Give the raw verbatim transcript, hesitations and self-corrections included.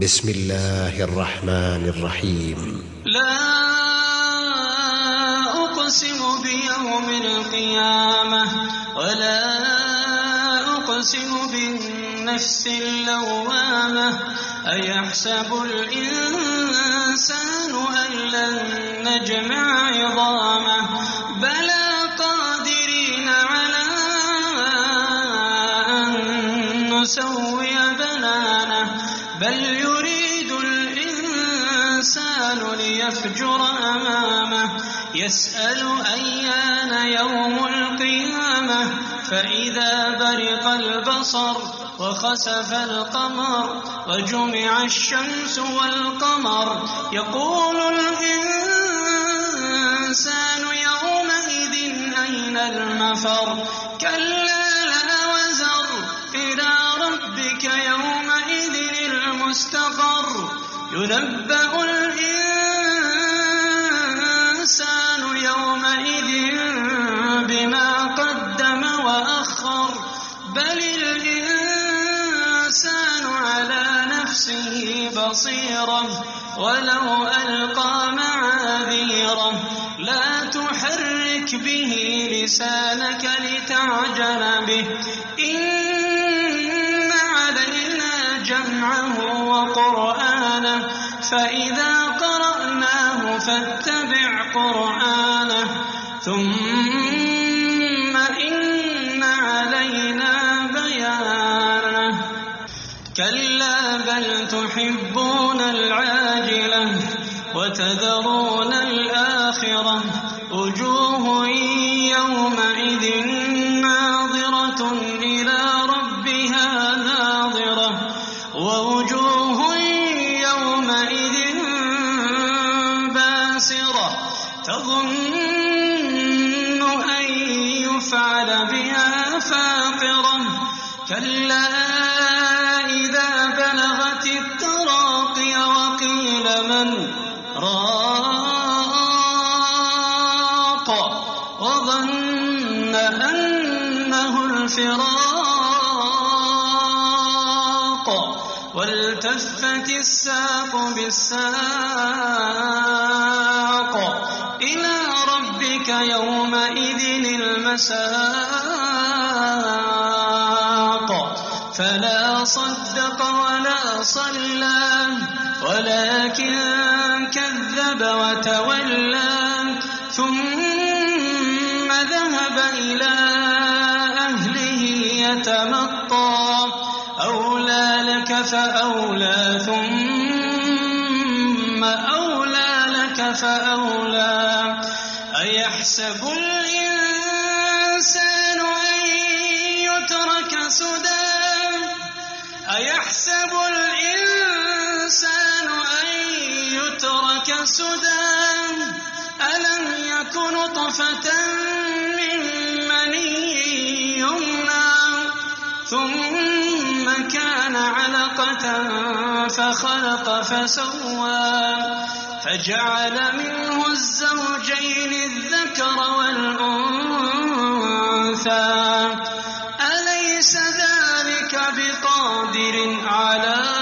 بسم الله الرحمن الرحيم. لا أقسم بيوم القيامة ولا أقسم بالنفس اللوامة أيحسب الإنسان أن لن نجمع عظامه بلى قادرين على أن نسوي بنانه بل يريد الإنسان ليفجر أمامه يسأل أيان يوم القيامة فإذا برق البصر وخسف القمر وجمع الشمس والقمر يقول الإنسان يومئذ أين المفر كلا لا وزر إلى ربك يومئذ المستقر ينبأ الإنسان يومئذ بما قدم وأخر بل الإنسان على نفسه بصيرة ولو ألقى معاذيره لا تحرك به لسانك لتعجل به إن علينا جمعه وقرآنه فإذا قرأناه فاتبع قرآنه ثم إن علينا بيانه كلا بل تحبون العاجلة وتذرون الآخرة وجوه يومئذ ناظرة إلى ربها ناظرة ووجوه يومئذ باسرة تظن أن يفعل بها فاقرة كلا إذا بلغت التراقي وقيل من راق وظن أنه الفراق والتفت الساق بالساق إلى ربك يومئذ المساق فلا صدق ولا صلى ولكن كذب وتولى ثم ذهب إلى أهله يتمطى أولى لك فأولى ثم أولى لك فأولى أيحسب الإنسان أن يترك سدى أيحسب الإنسان أن يترك سدى ألم يك نطفة من مني يمنى ثم كان علقة فخلق فسوى فجعل منه الزوجين الذكر والأنثى أليس ذلك بقادر على